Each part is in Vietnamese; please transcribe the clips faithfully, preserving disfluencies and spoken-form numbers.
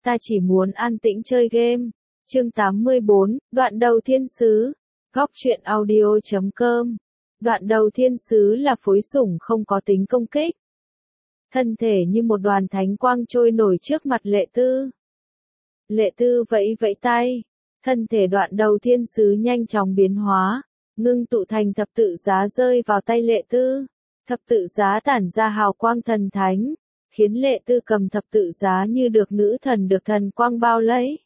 ta chỉ muốn an tĩnh chơi game. Chương tám mươi bốn, đoạn đầu thiên sứ. Góc truyện audio chấm com. Đoạn đầu thiên sứ là phối sủng không có tính công kích. Thân thể như một đoàn thánh quang trôi nổi trước mặt Lệ Tư. Lệ Tư vẫy vẫy tay. Thân thể đoạn đầu thiên sứ nhanh chóng biến hóa, ngưng tụ thành thập tự giá rơi vào tay Lệ Tư. Thập tự giá tản ra hào quang thần thánh, khiến Lệ Tư cầm thập tự giá như được nữ thần được thần quang bao lấy.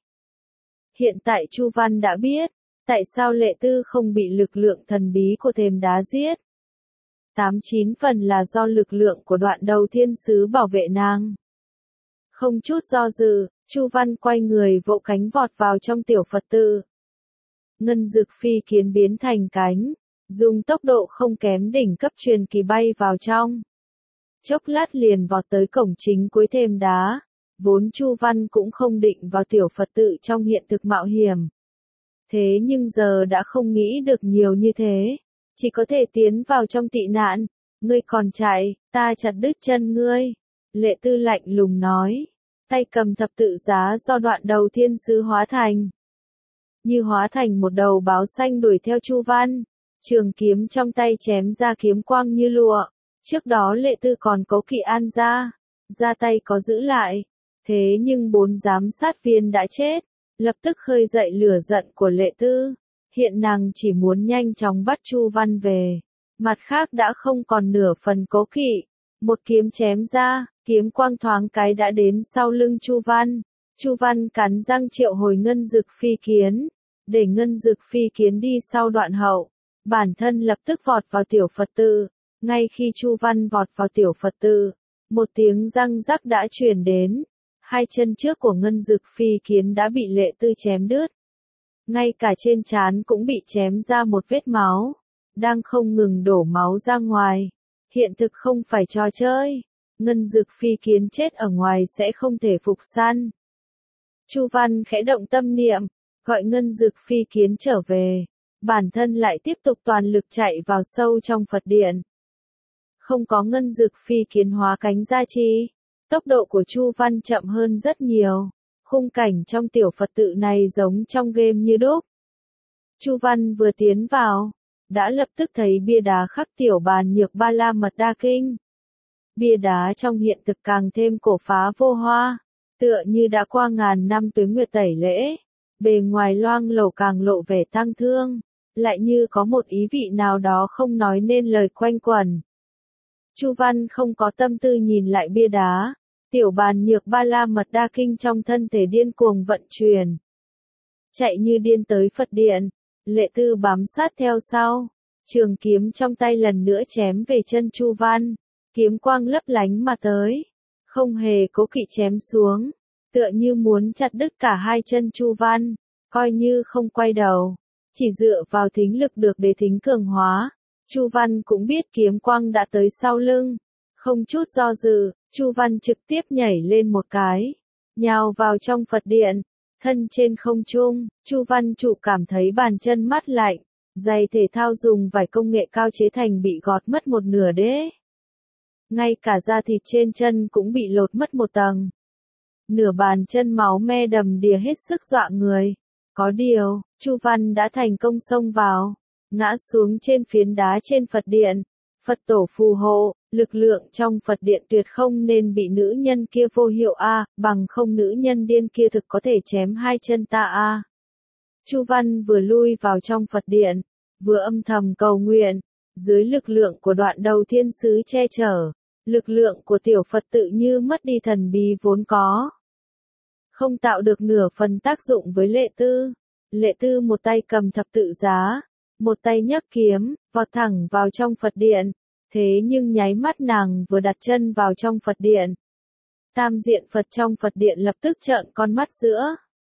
Hiện tại Chu Văn đã biết, tại sao Lệ Tư không bị lực lượng thần bí của thềm đá giết. Tám chín phần là do lực lượng của đoạn đầu thiên sứ bảo vệ nàng. Không chút do dự, Chu Văn quay người vỗ cánh vọt vào trong tiểu Phật tự. Ngân dực phi kiến biến thành cánh, dùng tốc độ không kém đỉnh cấp truyền kỳ bay vào trong. Chốc lát liền vọt tới cổng chính cuối thềm đá, vốn Chu Văn cũng không định vào tiểu Phật tự trong hiện thực mạo hiểm. Thế nhưng giờ đã không nghĩ được nhiều như thế, chỉ có thể tiến vào trong tị nạn. Ngươi còn chạy, ta chặt đứt chân ngươi. Lệ Tư lạnh lùng nói, tay cầm thập tự giá do đoạn đầu thiên sứ hóa thành. Như hóa thành một đầu báo xanh đuổi theo Chu Văn, trường kiếm trong tay chém ra kiếm quang như lụa. Trước đó Lệ Tư còn cố kỵ An ra, ra tay có giữ lại, thế nhưng bốn giám sát viên đã chết, lập tức khơi dậy lửa giận của Lệ Tư. Hiện nàng chỉ muốn nhanh chóng bắt Chu Văn về, mặt khác đã không còn nửa phần cố kỵ. Một kiếm chém ra, kiếm quang thoáng cái đã đến sau lưng Chu Văn. Chu Văn cắn răng triệu hồi ngân dực phi kiến, để ngân dực phi kiến đi sau đoạn hậu. Bản thân lập tức vọt vào tiểu Phật tự. Ngay khi Chu Văn vọt vào tiểu Phật tự, một tiếng răng rắc đã truyền đến. Hai chân trước của ngân dực phi kiến đã bị Lệ Tư chém đứt. Ngay cả trên trán cũng bị chém ra một vết máu, đang không ngừng đổ máu ra ngoài. Hiện thực không phải trò chơi, ngân dực phi kiến chết ở ngoài sẽ không thể phục săn. Chu Văn khẽ động tâm niệm, gọi ngân dực phi kiến trở về, bản thân lại tiếp tục toàn lực chạy vào sâu trong Phật điện. Không có ngân dực phi kiến hóa cánh ra chi, tốc độ của Chu Văn chậm hơn rất nhiều. Khung cảnh trong tiểu Phật tự này giống trong game như đúc. Chu Văn vừa tiến vào, đã lập tức thấy bia đá khắc tiểu bàn nhược ba la mật đa kinh. Bia đá trong hiện thực càng thêm cổ phá vô hoa, tựa như đã qua ngàn năm tuế nguyệt tẩy lễ. Bề ngoài loang lổ càng lộ vẻ tang thương, lại như có một ý vị nào đó không nói nên lời quanh quẩn. Chu Văn không có tâm tư nhìn lại bia đá. Tiểu bàn nhược ba la mật đa kinh trong thân thể điên cuồng vận chuyển. Chạy như điên tới Phật điện, Lệ Tư bám sát theo sau. Trường kiếm trong tay lần nữa chém về chân Chu Văn. Kiếm quang lấp lánh mà tới. Không hề cố kỵ chém xuống. Tựa như muốn chặt đứt cả hai chân Chu Văn. Coi như không quay đầu. Chỉ dựa vào thính lực được đế thính cường hóa. Chu Văn cũng biết kiếm quang đã tới sau lưng. Không chút do dự, Chu Văn trực tiếp nhảy lên một cái, nhào vào trong Phật điện, thân trên không trung. Chu Văn trụ cảm thấy bàn chân mát lạnh, giày thể thao dùng vải công nghệ cao chế thành bị gọt mất một nửa đế. Ngay cả da thịt trên chân cũng bị lột mất một tầng. Nửa bàn chân máu me đầm đìa hết sức dọa người. Có điều, Chu Văn đã thành công xông vào, ngã xuống trên phiến đá trên Phật điện. Phật tổ phù hộ, lực lượng trong Phật điện tuyệt không nên bị nữ nhân kia vô hiệu a, bằng không nữ nhân điên kia thực có thể chém hai chân ta a. Chu Văn vừa lui vào trong Phật điện, vừa âm thầm cầu nguyện, dưới lực lượng của đoạn đầu thiên sứ che chở, lực lượng của tiểu Phật tự như mất đi thần bí vốn có. Không tạo được nửa phần tác dụng với Lệ Tư. Lệ Tư một tay cầm thập tự giá, một tay nhấc kiếm, vọt thẳng vào trong Phật điện. Thế nhưng nháy mắt nàng vừa đặt chân vào trong Phật điện, tam diện Phật trong Phật điện lập tức trợn con mắt giữa.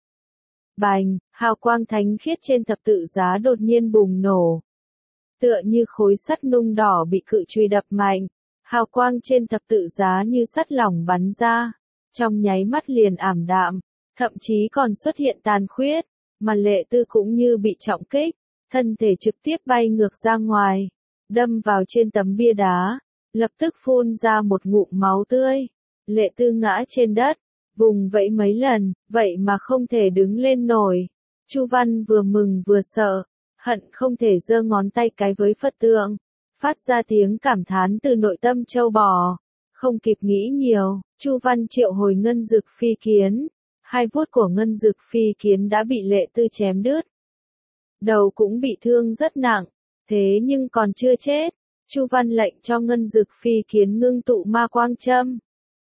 Bành, hào quang thánh khiết trên thập tự giá đột nhiên bùng nổ. Tựa như khối sắt nung đỏ bị cự chùy đập mạnh, hào quang trên thập tự giá như sắt lỏng bắn ra, trong nháy mắt liền ảm đạm, thậm chí còn xuất hiện tàn khuyết, mà Lệ Tư cũng như bị trọng kích, thân thể trực tiếp bay ngược ra ngoài. Đâm vào trên tấm bia đá, lập tức phun ra một ngụm máu tươi. Lệ Tư ngã trên đất, vùng vẫy mấy lần, vậy mà không thể đứng lên nổi. Chu Văn vừa mừng vừa sợ, hận không thể giơ ngón tay cái với Phật tượng, phát ra tiếng cảm thán từ nội tâm châu bò. Không kịp nghĩ nhiều, Chu Văn triệu hồi ngân dực phi kiến. Hai vuốt của ngân dực phi kiến đã bị Lệ Tư chém đứt. Đầu cũng bị thương rất nặng, thế nhưng còn chưa chết. Chu Văn lệnh cho ngân dực phi kiến ngưng tụ ma quang châm,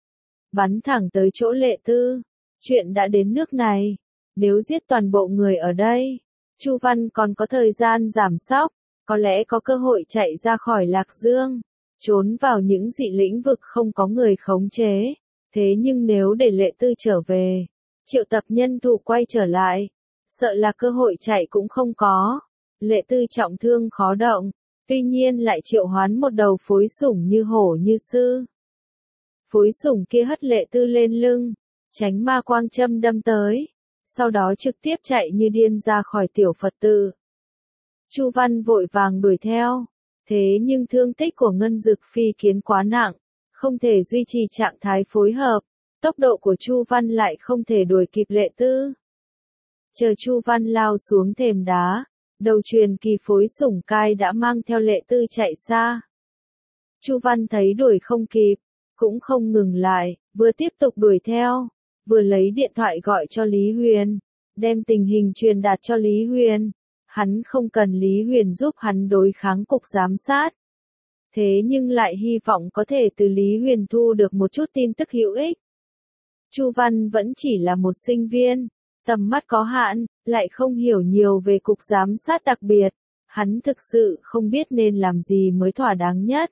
bắn thẳng tới chỗ Lệ Tư. Chuyện đã đến nước này, nếu giết toàn bộ người ở đây, Chu Văn còn có thời gian giảm sóc, có lẽ có cơ hội chạy ra khỏi Lạc Dương, trốn vào những dị lĩnh vực không có người khống chế. Thế nhưng nếu để Lệ Tư trở về, triệu tập nhân thủ quay trở lại, sợ là cơ hội chạy cũng không có. Lệ Tư trọng thương khó động, tuy nhiên lại triệu hoán một đầu phối sủng như hổ như sư. Phối sủng kia hất Lệ Tư lên lưng, tránh ma quang châm đâm tới, sau đó trực tiếp chạy như điên ra khỏi tiểu Phật tự. Chu Văn vội vàng đuổi theo, thế nhưng thương tích của ngân dực phi kiến quá nặng, không thể duy trì trạng thái phối hợp, tốc độ của Chu Văn lại không thể đuổi kịp Lệ Tư. Chờ Chu Văn lao xuống thềm đá, đầu truyền kỳ phối sủng cai đã mang theo Lệ Tư chạy xa. Chu Văn thấy đuổi không kịp, cũng không ngừng lại, vừa tiếp tục đuổi theo, vừa lấy điện thoại gọi cho Lý Huyền, đem tình hình truyền đạt cho Lý Huyền. Hắn không cần Lý Huyền giúp hắn đối kháng cục giám sát. Thế nhưng lại hy vọng có thể từ Lý Huyền thu được một chút tin tức hữu ích. Chu Văn vẫn chỉ là một sinh viên, tầm mắt có hạn, lại không hiểu nhiều về cục giám sát đặc biệt. Hắn thực sự không biết nên làm gì mới thỏa đáng nhất.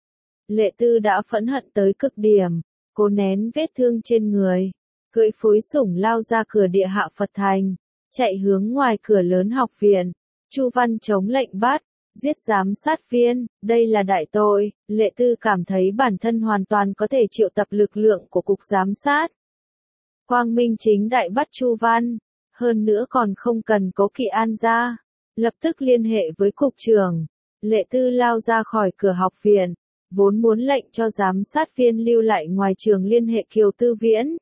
Lệ Tư đã phẫn hận tới cực điểm, cố nén vết thương trên người, cưỡi phối sủng lao ra cửa địa hạ Phật thành, chạy hướng ngoài cửa lớn học viện. Chu Văn chống lệnh bắt, giết giám sát viên, đây là đại tội. Lệ Tư cảm thấy bản thân hoàn toàn có thể triệu tập lực lượng của cục giám sát, quang minh chính đại bắt Chu Văn, hơn nữa còn không cần Cố Kỵ An ra, lập tức liên hệ với cục trưởng. Lệ Tư lao ra khỏi cửa học viện, vốn muốn lệnh cho giám sát viên lưu lại ngoài trường liên hệ Kiều Tư Viễn.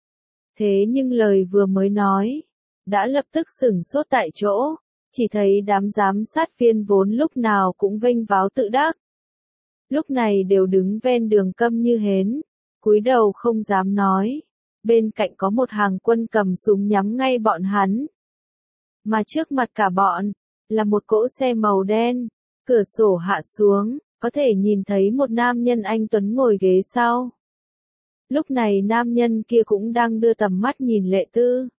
Thế nhưng lời vừa mới nói, đã lập tức sửng sốt tại chỗ, chỉ thấy đám giám sát viên vốn lúc nào cũng vênh váo tự đắc. Lúc này đều đứng ven đường câm như hến, cúi đầu không dám nói, bên cạnh có một hàng quân cầm súng nhắm ngay bọn hắn. Mà trước mặt cả bọn, là một cỗ xe màu đen, cửa sổ hạ xuống, có thể nhìn thấy một nam nhân anh tuấn ngồi ghế sau. Lúc này nam nhân kia cũng đang đưa tầm mắt nhìn Lệ Tư.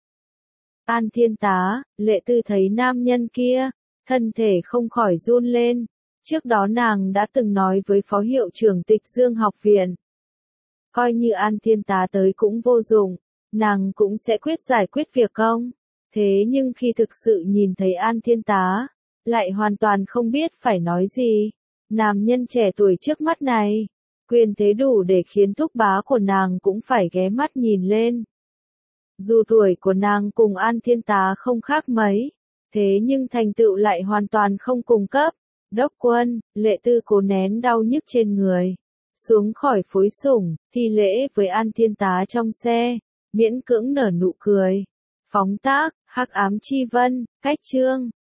An Thiên Tá, Lệ Tư thấy nam nhân kia, thân thể không khỏi run lên. Trước đó nàng đã từng nói với phó hiệu trưởng Tịch Dương học viện, coi như An Thiên Tá tới cũng vô dụng, nàng cũng sẽ quyết giải quyết việc công. Thế nhưng khi thực sự nhìn thấy An Thiên Tá, lại hoàn toàn không biết phải nói gì. Nam nhân trẻ tuổi trước mắt này, quyền thế đủ để khiến thúc bá của nàng cũng phải ghé mắt nhìn lên. Dù tuổi của nàng cùng An Thiên Tá không khác mấy, thế nhưng thành tựu lại hoàn toàn không cùng cấp. Đốc quân, Lệ Tư cố nén đau nhức trên người, xuống khỏi phối sủng, thi lễ với An Thiên Tá trong xe, miễn cưỡng nở nụ cười. Phóng tác, Hắc Ám Chi Vân, cách chương.